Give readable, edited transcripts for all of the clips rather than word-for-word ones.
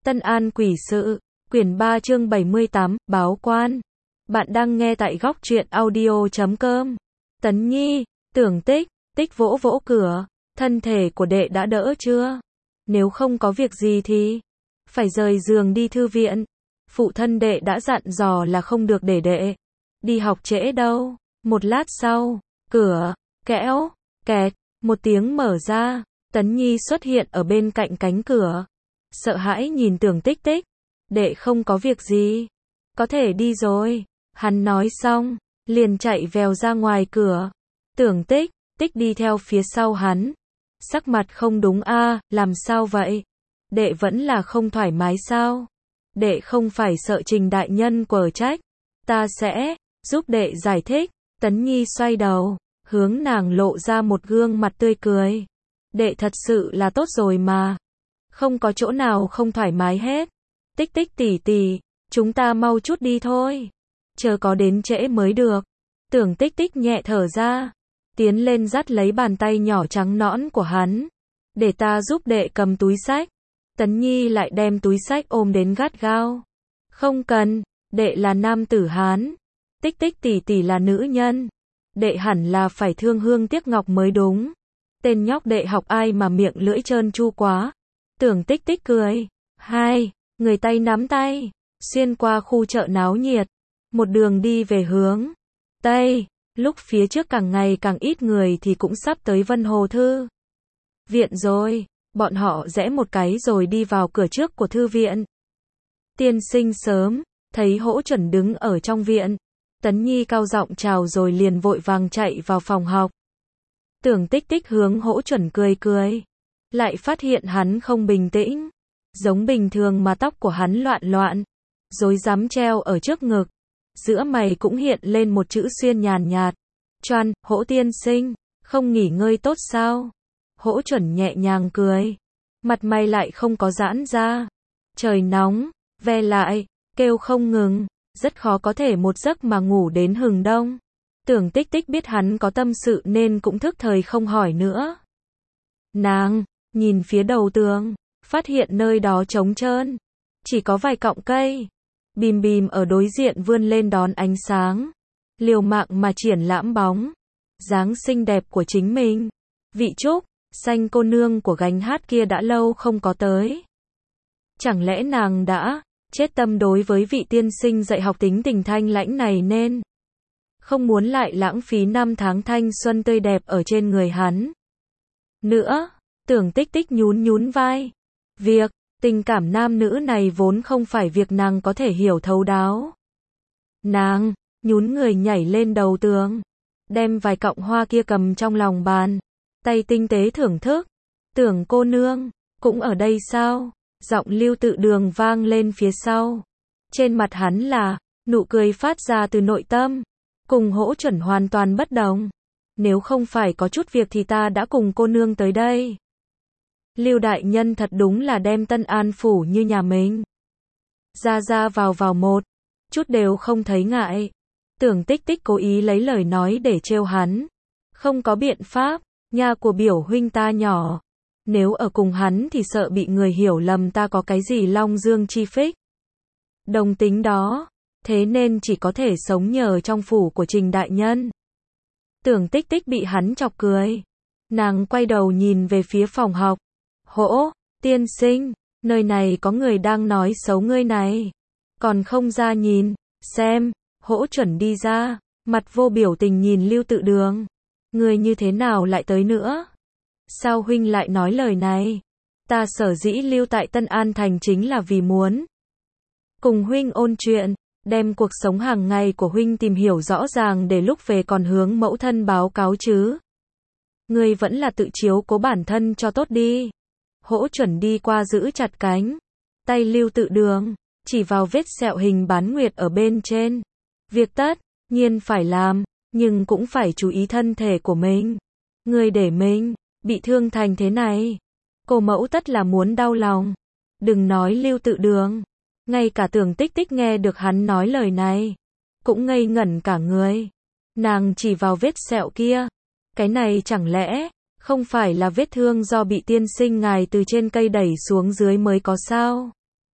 Tân An quỷ sự, quyển 3 chương 78, báo quan. Bạn đang nghe tại góc truyện audio.com. Tấn Nhi, Tưởng Tích, Tích vỗ vỗ cửa, thân thể của đệ đã đỡ chưa? Nếu không có việc gì thì phải rời giường đi thư viện. Phụ thân đệ đã dặn dò là không được để đệ đi học trễ đâu. Một lát sau, cửa, kẽo, kẹt, một tiếng mở ra, Tấn Nhi xuất hiện ở bên cạnh cánh cửa. Sợ hãi nhìn Tưởng Tích Tích. Đệ không có việc gì. Có thể đi rồi. Hắn nói xong, liền chạy vèo ra ngoài cửa. Tưởng Tích Tích đi theo phía sau hắn. Sắc mặt không đúng a, làm sao vậy? Đệ vẫn là không thoải mái sao? Đệ không phải sợ Trình đại nhân quở trách. Ta sẽ giúp đệ giải thích. Tấn Nhi xoay đầu, hướng nàng lộ ra một gương mặt tươi cười. Đệ thật sự là tốt rồi mà. Không có chỗ nào không thoải mái hết. Tích Tích tỷ tỷ, chúng ta mau chút đi thôi. Chờ có đến trễ mới được. Tưởng Tích Tích nhẹ thở ra, tiến lên dắt lấy bàn tay nhỏ trắng nõn của hắn. Để ta giúp đệ cầm túi xách. Tấn Nhi lại đem túi xách ôm đến gắt gao. Không cần, đệ là nam tử Hán. Tích Tích tỷ tỷ là nữ nhân. Đệ hẳn là phải thương hương tiếc ngọc mới đúng. Tên nhóc đệ học ai mà miệng lưỡi trơn tru quá. Tưởng Tích Tích cười. Hai người tay nắm tay, xuyên qua khu chợ náo nhiệt, một đường đi về hướng Tây. Lúc phía trước càng ngày càng ít người thì cũng sắp tới Vân Hồ Thư viện rồi. Bọn họ rẽ một cái rồi đi vào cửa trước của thư viện. Tiên sinh sớm, thấy Hỗ Chuẩn đứng ở trong viện. Tấn Nhi cao giọng chào rồi liền vội vàng chạy vào phòng học. Tưởng Tích Tích hướng Hỗ Chuẩn cười cười, lại phát hiện hắn không bình tĩnh. Giống bình thường mà tóc của hắn loạn loạn, rối rắm treo ở trước ngực. Giữa mày cũng hiện lên một chữ xuyên nhàn nhạt. Choan, Hỗ tiên sinh, không nghỉ ngơi tốt sao? Hỗ Chuẩn nhẹ nhàng cười. Mặt mày lại không có giãn ra. Trời nóng, ve lại, kêu không ngừng. Rất khó có thể một giấc mà ngủ đến hừng đông. Tưởng Tích Tích biết hắn có tâm sự nên cũng thức thời không hỏi nữa. Nàng nhìn phía đầu tường, phát hiện nơi đó trống trơn, chỉ có vài cọng cây bìm bìm ở đối diện vươn lên đón ánh sáng, liều mạng mà triển lãm bóng dáng xinh đẹp của chính mình. Vị Trúc Xanh cô nương của gánh hát kia đã lâu không có tới. Chẳng lẽ nàng đã chết tâm đối với vị tiên sinh dạy học tính tình thanh lãnh này nên không muốn lại lãng phí năm tháng thanh xuân tươi đẹp ở trên người hắn nữa? Tưởng Tích Tích nhún nhún vai. Việc tình cảm nam nữ này vốn không phải việc nàng có thể hiểu thấu đáo. Nàng nhún người nhảy lên đầu tường, đem vài cọng hoa kia cầm trong lòng bàn tay tinh tế thưởng thức. Tưởng cô nương cũng ở đây sao? Giọng Lưu Tự Đường vang lên phía sau. Trên mặt hắn là nụ cười phát ra từ nội tâm, cùng Hỗ Chuẩn hoàn toàn bất đồng. Nếu không phải có chút việc thì ta đã cùng cô nương tới đây. Lưu đại nhân thật đúng là đem Tân An phủ như nhà mình. Ra ra vào vào một chút đều không thấy ngại. Tưởng Tích Tích cố ý lấy lời nói để trêu hắn. Không có biện pháp, nhà của biểu huynh ta nhỏ. Nếu ở cùng hắn thì sợ bị người hiểu lầm ta có cái gì long dương chi phích. Đồng tính đó, thế nên chỉ có thể sống nhờ trong phủ của Trình đại nhân. Tưởng Tích Tích bị hắn chọc cười. Nàng quay đầu nhìn về phía phòng học. Hỗ tiên sinh, nơi này có người đang nói xấu ngươi này. Còn không ra nhìn xem. Hỗ Chuẩn đi ra, mặt vô biểu tình nhìn Lưu Tự Đường. Ngươi như thế nào lại tới nữa? Sao huynh lại nói lời này? Ta sở dĩ lưu tại Tân An Thành chính là vì muốn cùng huynh ôn chuyện, đem cuộc sống hàng ngày của huynh tìm hiểu rõ ràng để lúc về còn hướng mẫu thân báo cáo chứ. Ngươi vẫn là tự chiếu cố bản thân cho tốt đi. Hỗ Chuẩn đi qua giữ chặt cánh tay Lưu Tự Đường, chỉ vào vết sẹo hình bán nguyệt ở bên trên. Việc tất nhiên phải làm, nhưng cũng phải chú ý thân thể của mình. Ngươi để mình bị thương thành thế này, cô mẫu tất là muốn đau lòng. Đừng nói Lưu Tự Đường, ngay cả Tưởng Tích Tích nghe được hắn nói lời này, cũng ngây ngẩn cả người. Nàng chỉ vào vết sẹo kia. Cái này chẳng lẽ không phải là vết thương do bị tiên sinh ngài từ trên cây đẩy xuống dưới mới có sao?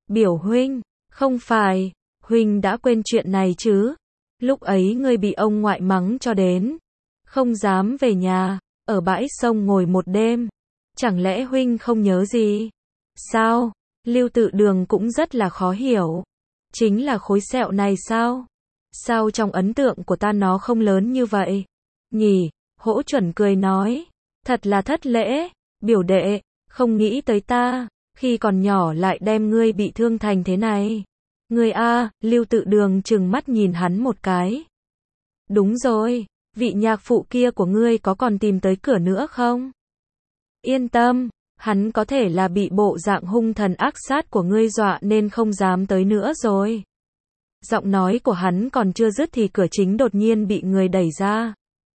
Biểu huynh, không phải, huynh đã quên chuyện này chứ? Lúc ấy ngươi bị ông ngoại mắng cho đến không dám về nhà, ở bãi sông ngồi một đêm. Chẳng lẽ huynh không nhớ gì? Sao? Lưu Tự Đường cũng rất là khó hiểu. Chính là khối sẹo này sao? Sao trong ấn tượng của ta nó không lớn như vậy? Nhỉ, Hỗ Chuẩn cười nói. Thật là thất lễ, biểu đệ, không nghĩ tới ta, khi còn nhỏ lại đem ngươi bị thương thành thế này. Ngươi a, Lưu Tự Đường trừng mắt nhìn hắn một cái. Đúng rồi, vị nhạc phụ kia của ngươi có còn tìm tới cửa nữa không? Yên tâm, hắn có thể là bị bộ dạng hung thần ác sát của ngươi dọa nên không dám tới nữa rồi. Giọng nói của hắn còn chưa dứt thì cửa chính đột nhiên bị người đẩy ra.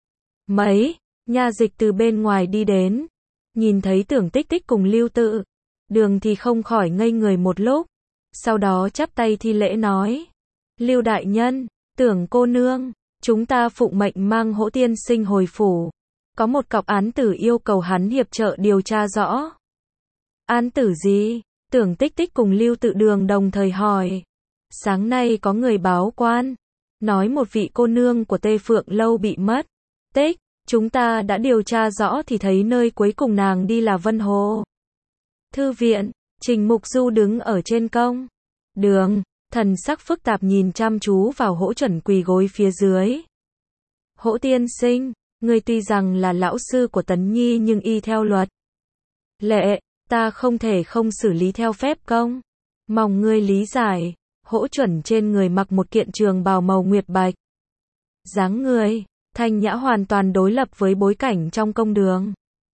Mấy, nha dịch từ bên ngoài đi đến. Nhìn thấy Tưởng Tích Tích cùng Lưu Tự Đường thì không khỏi ngây người một lúc. Sau đó chắp tay thi lễ nói. Lưu đại nhân, Tưởng cô nương, chúng ta phụng mệnh mang Hỗ tiên sinh hồi phủ. Có một cọc án tử yêu cầu hắn hiệp trợ điều tra rõ. Án tử gì? Tưởng Tích Tích cùng Lưu Tự Đường đồng thời hỏi. Sáng nay có người báo quan, nói một vị cô nương của Tê Phượng Lâu bị mất tích. Chúng ta đã điều tra rõ thì thấy nơi cuối cùng nàng đi là Vân Hồ Thư viện. Trình Mục Du đứng ở trên công đường, thần sắc phức tạp nhìn chăm chú vào Hỗ Chuẩn quỳ gối phía dưới. Hỗ tiên sinh, ngươi tuy rằng là lão sư của Tấn Nhi nhưng y theo luật lệ, ta không thể không xử lý theo phép công. Mong ngươi lý giải. Hỗ Chuẩn trên người mặc một kiện trường bào màu nguyệt bạch. Dáng người thanh nhã hoàn toàn đối lập với bối cảnh trong công đường.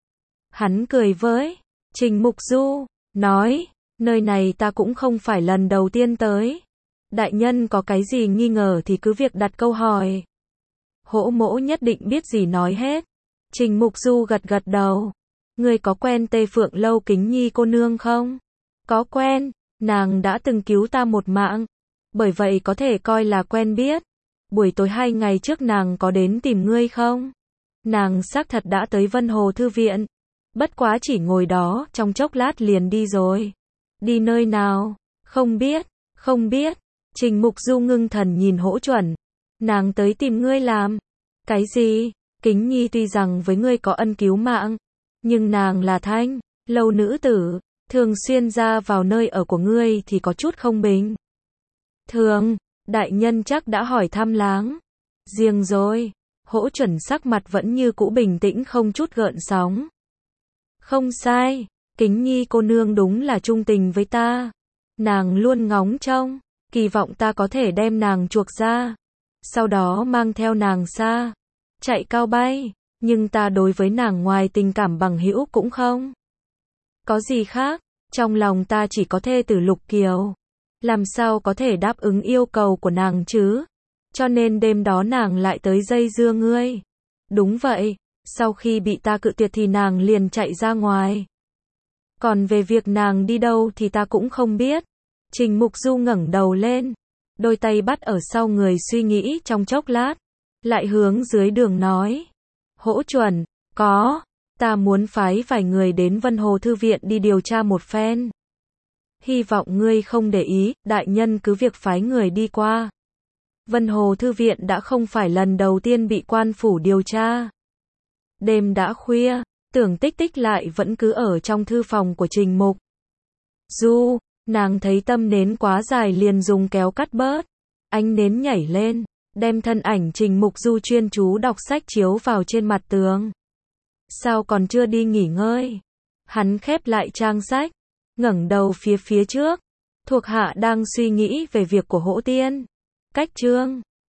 Hắn cười với Trình Mục Du, nói, nơi này ta cũng không phải lần đầu tiên tới. Đại nhân có cái gì nghi ngờ thì cứ việc đặt câu hỏi. Hỗ mỗ nhất định biết gì nói hết. Trình Mục Du gật gật đầu. Ngươi có quen Tê Phượng Lâu Kính Nhi cô nương không? Có quen, nàng đã từng cứu ta một mạng. Bởi vậy có thể coi là quen biết. Buổi tối 2 ngày trước nàng có đến tìm ngươi không? Nàng xác thật đã tới Vân Hồ Thư viện. Bất quá chỉ ngồi đó, trong chốc lát liền đi rồi. Đi nơi nào? Không biết, không biết. Trình Mục Du ngưng thần nhìn Hỗ Chuẩn. Nàng tới tìm ngươi làm. Cái gì? Kính Nhi tuy rằng với ngươi có ân cứu mạng, nhưng nàng là Thanh lâu nữ tử, thường xuyên ra vào nơi ở của ngươi thì có chút không bình thường. Đại nhân chắc đã hỏi thăm láng giềng rồi. Hỗ Chuẩn sắc mặt vẫn như cũ bình tĩnh không chút gợn sóng. Không sai, Kính Nhi cô nương đúng là trung tình với ta. Nàng luôn ngóng trông, kỳ vọng ta có thể đem nàng chuộc ra. Sau đó mang theo nàng xa, chạy cao bay. Nhưng ta đối với nàng ngoài tình cảm bằng hữu cũng không có gì khác. Trong lòng ta chỉ có thê tử Lục Kiều. Làm sao có thể đáp ứng yêu cầu của nàng chứ? Cho nên đêm đó nàng lại tới dây dưa ngươi. Đúng vậy, sau khi bị ta cự tuyệt thì nàng liền chạy ra ngoài. Còn về việc nàng đi đâu thì ta cũng không biết. Trình Mục Du ngẩng đầu lên, đôi tay bắt ở sau người suy nghĩ trong chốc lát, lại hướng dưới đường nói. Hỗ Chuẩn, ta muốn phái vài người đến Vân Hồ Thư viện đi điều tra một phen. Hy vọng ngươi không để ý, đại nhân cứ việc phái người đi qua. Vân Hồ Thư viện đã không phải lần đầu tiên bị quan phủ điều tra. Đêm đã khuya, Tưởng Tích Tích lại vẫn cứ ở trong thư phòng của Trình Mục Du. Nàng thấy tâm nến quá dài liền dùng kéo cắt bớt. Ánh nến nhảy lên, đem thân ảnh Trình Mục Du chuyên chú đọc sách chiếu vào trên mặt tường. Sao còn chưa đi nghỉ ngơi? Hắn khép lại trang sách, ngẩng đầu phía trước. Thuộc hạ đang suy nghĩ về việc của Hỗ tiên. Cách chương